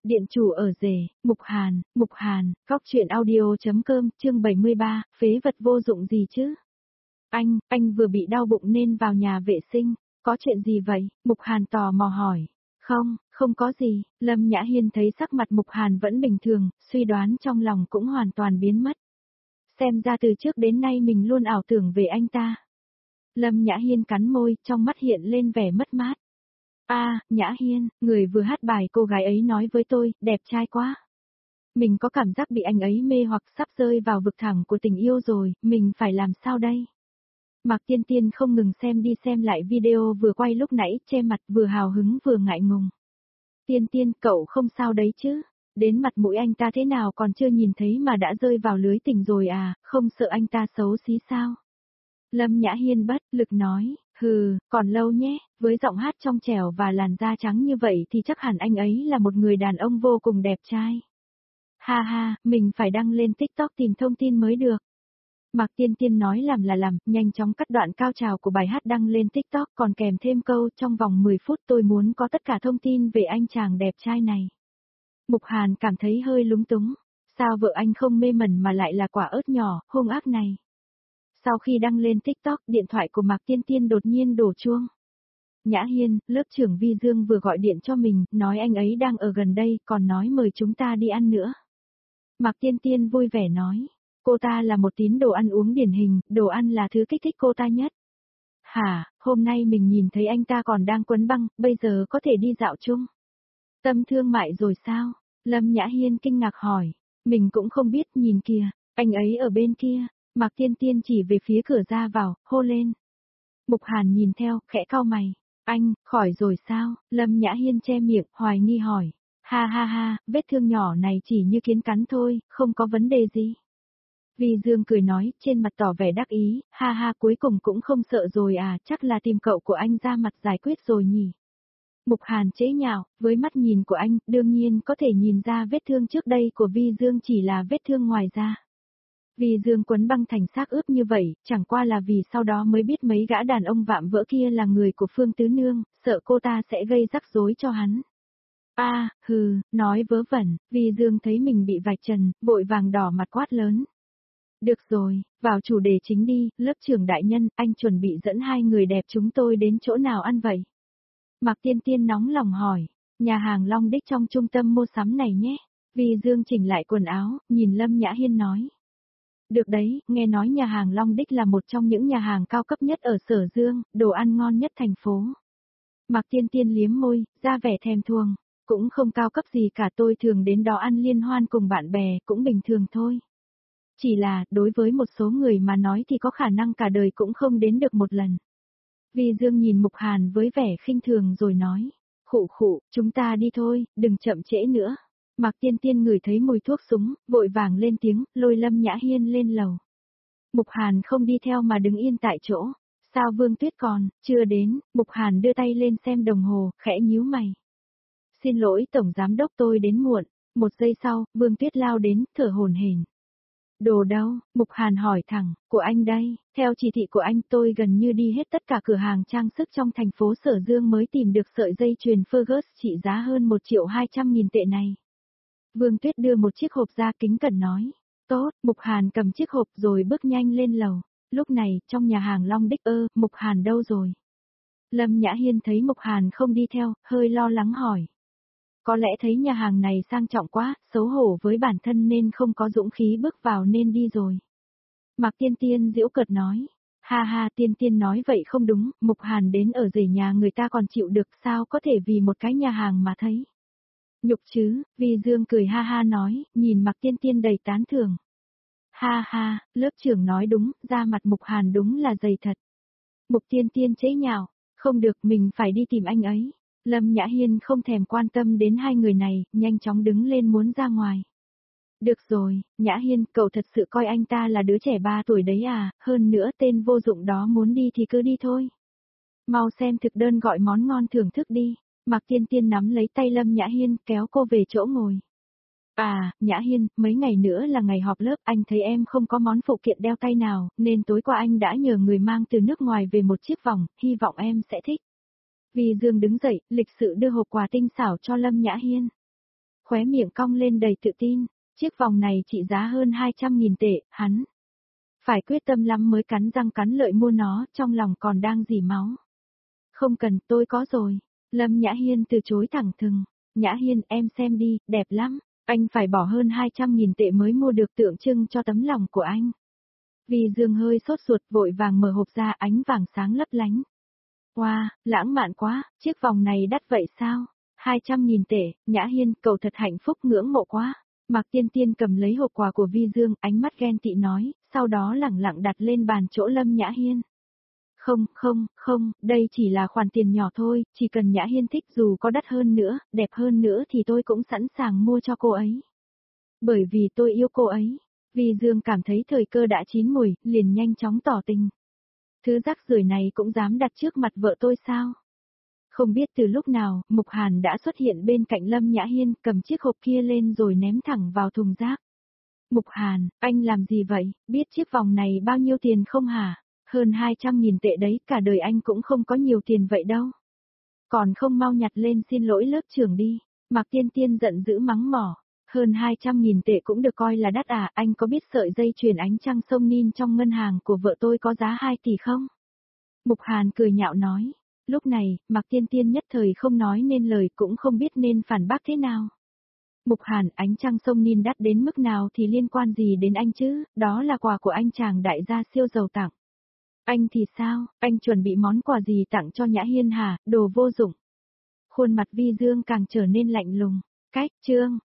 Điện chủ ở rể, Mục Hàn, góc truyện audio.com, chương 73, phế vật vô dụng gì chứ? Anh vừa bị đau bụng nên vào nhà vệ sinh, có chuyện gì vậy? Mục Hàn tò mò hỏi. Không có gì, Lâm Nhã Hiên thấy sắc mặt Mục Hàn vẫn bình thường, suy đoán trong lòng cũng hoàn toàn biến mất. Xem ra từ trước đến nay mình luôn ảo tưởng về anh ta. Lâm Nhã Hiên cắn môi, trong mắt hiện lên vẻ mất mát. Nhã Hiên, người vừa hát bài cô gái ấy nói với tôi, đẹp trai quá. Mình có cảm giác bị anh ấy mê hoặc sắp rơi vào vực thẳm của tình yêu rồi, mình phải làm sao đây? Mạc Tiên Tiên không ngừng xem đi xem lại video vừa quay lúc nãy, che mặt vừa hào hứng vừa ngại ngùng. Tiên Tiên, cậu không sao đấy chứ? Đến mặt mũi anh ta thế nào còn chưa nhìn thấy mà đã rơi vào lưới tình rồi à, không sợ anh ta xấu xí sao? Lâm Nhã Hiên bất lực nói, còn lâu nhé, với giọng hát trong trẻo và làn da trắng như vậy thì chắc hẳn anh ấy là một người đàn ông vô cùng đẹp trai. Ha, mình phải đăng lên TikTok tìm thông tin mới được. Mạc Tiên Tiên nói làm là làm, nhanh chóng cắt đoạn cao trào của bài hát đăng lên TikTok còn kèm thêm câu trong vòng 10 phút tôi muốn có tất cả thông tin về anh chàng đẹp trai này. Mục Hàn cảm thấy hơi lúng túng, sao vợ anh không mê mẩn mà lại là quả ớt nhỏ, hung ác này. Sau khi đăng lên TikTok, điện thoại của Mạc Tiên Tiên đột nhiên đổ chuông. Nhã Hiên, lớp trưởng Vi Dương vừa gọi điện cho mình, nói anh ấy đang ở gần đây, còn nói mời chúng ta đi ăn nữa. Mạc Tiên Tiên vui vẻ nói, cô ta là một tín đồ ăn uống điển hình, đồ ăn là thứ kích thích cô ta nhất. Hả, hôm nay mình nhìn thấy anh ta còn đang quấn băng, bây giờ có thể đi dạo chung. Tâm thương mại rồi sao? Lâm Nhã Hiên kinh ngạc hỏi, mình cũng không biết, nhìn kìa, anh ấy ở bên kia. Mạc Tiên Tiên chỉ về phía cửa ra vào, hô lên. Mục Hàn nhìn theo, khẽ cau mày. Anh, khỏi rồi sao? Lâm Nhã Hiên che miệng, hoài nghi hỏi. Ha, vết thương nhỏ này chỉ như kiến cắn thôi, không có vấn đề gì. Vi Dương cười nói, trên mặt tỏ vẻ đắc ý, ha, cuối cùng cũng không sợ rồi à, chắc là tìm cậu của anh ra mặt giải quyết rồi nhỉ. Mục Hàn chế nhạo, với mắt nhìn của anh, đương nhiên có thể nhìn ra vết thương trước đây của Vi Dương chỉ là vết thương ngoài da. Vì Dương quấn băng thành xác ướp như vậy, chẳng qua là vì sau đó mới biết mấy gã đàn ông vạm vỡ kia là người của Phương Tứ Nương, sợ cô ta sẽ gây rắc rối cho hắn. Nói vớ vẩn, Vì Dương thấy mình bị vạch trần, vội vàng đỏ mặt quát lớn. Được rồi, vào chủ đề chính đi, lớp trưởng đại nhân, anh chuẩn bị dẫn hai người đẹp chúng tôi đến chỗ nào ăn vậy? Mạc Tiên Tiên nóng lòng hỏi, nhà hàng Long Đích trong trung tâm mua sắm này nhé. Vì Dương chỉnh lại quần áo, nhìn Lâm Nhã Hiên nói. Được đấy, nghe nói nhà hàng Long Đích là một trong những nhà hàng cao cấp nhất ở Sở Dương, đồ ăn ngon nhất thành phố. Mạc Tiên Tiên liếm môi, ra vẻ thèm thuồng, cũng không cao cấp gì cả, tôi thường đến đó ăn liên hoan cùng bạn bè, cũng bình thường thôi. Chỉ là, đối với một số người mà nói thì có khả năng cả đời cũng không đến được một lần. Vi Dương nhìn Mục Hàn với vẻ khinh thường rồi nói, khụ, chúng ta đi thôi, đừng chậm trễ nữa. Mạc Tiên Tiên ngửi thấy mùi thuốc súng, vội vàng lên tiếng, lôi Lâm Nhã Hiên lên lầu. Mục Hàn không đi theo mà đứng yên tại chỗ. Sao Vương Tuyết còn, chưa đến? Mục Hàn đưa tay lên xem đồng hồ, khẽ nhíu mày. Xin lỗi Tổng Giám Đốc, tôi đến muộn. Một giây sau, Vương Tuyết lao đến, thở hổn hển. Đồ đâu? Mục Hàn hỏi thẳng, của anh đây, theo chỉ thị của anh tôi gần như đi hết tất cả cửa hàng trang sức trong thành phố Sở Dương mới tìm được sợi dây chuyền Fergus trị giá hơn 1.200.000 tệ này. Vương Tuyết đưa một chiếc hộp ra, kính cẩn nói. Tốt, Mục Hàn cầm chiếc hộp rồi bước nhanh lên lầu. Lúc này, trong nhà hàng Long Đích, Mục Hàn đâu rồi? Lâm Nhã Hiên thấy Mục Hàn không đi theo, hơi lo lắng hỏi. Có lẽ thấy nhà hàng này sang trọng quá, xấu hổ với bản thân nên không có dũng khí bước vào nên đi rồi. Mạc Tiên Tiên giễu cợt nói. Ha, Tiên Tiên nói vậy không đúng, Mục Hàn đến ở rể nhà người ta còn chịu được, sao có thể vì một cái nhà hàng mà thấy. Nhục chứ, Vi Dương cười ha nói, nhìn Mạc Tiên Tiên đầy tán thưởng. Ha, lớp trưởng nói đúng, da mặt Mục Hàn đúng là dày thật. Mục Tiên Tiên chế nhạo, không được, mình phải đi tìm anh ấy. Lâm Nhã Hiên không thèm quan tâm đến hai người này, nhanh chóng đứng lên muốn ra ngoài. Được rồi, Nhã Hiên, cậu thật sự coi anh ta là đứa trẻ 3 tuổi đấy à, hơn nữa tên vô dụng đó muốn đi thì cứ đi thôi. Mau xem thực đơn gọi món ngon thưởng thức đi. Mạc Tiên Tiên nắm lấy tay Lâm Nhã Hiên, kéo cô về chỗ ngồi. Nhã Hiên, mấy ngày nữa là ngày họp lớp, anh thấy em không có món phụ kiện đeo tay nào, nên tối qua anh đã nhờ người mang từ nước ngoài về một chiếc vòng, hy vọng em sẽ thích. Vi Dương đứng dậy, lịch sự đưa hộp quà tinh xảo cho Lâm Nhã Hiên. khóe miệng cong lên đầy tự tin, chiếc vòng này trị giá hơn 200.000 tệ, hắn phải quyết tâm lắm mới cắn răng cắn lợi mua nó, trong lòng còn đang dỉ máu. Không cần, tôi có rồi. Lâm Nhã Hiên từ chối thẳng thừng. Nhã Hiên, em xem đi, đẹp lắm. Anh phải bỏ hơn 200.000 tệ mới mua được, tượng trưng cho tấm lòng của anh. Vi Dương hơi sốt ruột, vội vàng mở hộp ra, ánh vàng sáng lấp lánh. Wow, lãng mạn quá, chiếc vòng này đắt vậy sao? 200.000 tệ, Nhã Hiên, cậu thật hạnh phúc, ngưỡng mộ quá. Mạc Tiên Tiên cầm lấy hộp quà của Vi Dương, ánh mắt ghen tị nói, sau đó lẳng lặng đặt lên bàn chỗ Lâm Nhã Hiên. Không, đây chỉ là khoản tiền nhỏ thôi, chỉ cần Nhã Hiên thích, dù có đắt hơn nữa, đẹp hơn nữa thì tôi cũng sẵn sàng mua cho cô ấy. Bởi vì tôi yêu cô ấy. Vi Dương cảm thấy thời cơ đã chín mùi, liền nhanh chóng tỏ tình. Thứ rác rưởi này cũng dám đặt trước mặt vợ tôi sao? Không biết từ lúc nào, Mục Hàn đã xuất hiện bên cạnh Lâm Nhã Hiên, cầm chiếc hộp kia lên rồi ném thẳng vào thùng rác. Mục Hàn, anh làm gì vậy, biết chiếc vòng này bao nhiêu tiền không hả? Hơn 200.000 tệ đấy, cả đời anh cũng không có nhiều tiền vậy đâu. Còn không mau nhặt lên xin lỗi lớp trưởng đi. Mạc Tiên Tiên giận dữ mắng mỏ. Hơn 200.000 tệ cũng được coi là đắt à, anh có biết sợi dây chuyền ánh trăng sông Nin trong ngân hàng của vợ tôi có giá 2 tỷ không? Mục Hàn cười nhạo nói. Lúc này, Mạc Tiên Tiên nhất thời không nói nên lời, cũng không biết nên phản bác thế nào. Mục Hàn, ánh trăng sông Nin đắt đến mức nào thì liên quan gì đến anh chứ, đó là quà của anh chàng đại gia siêu giàu tặng. Anh thì sao, anh chuẩn bị món quà gì tặng cho Nhã Hiên hả, đồ vô dụng. Khuôn mặt Vi Dương càng trở nên lạnh lùng. Cách, chương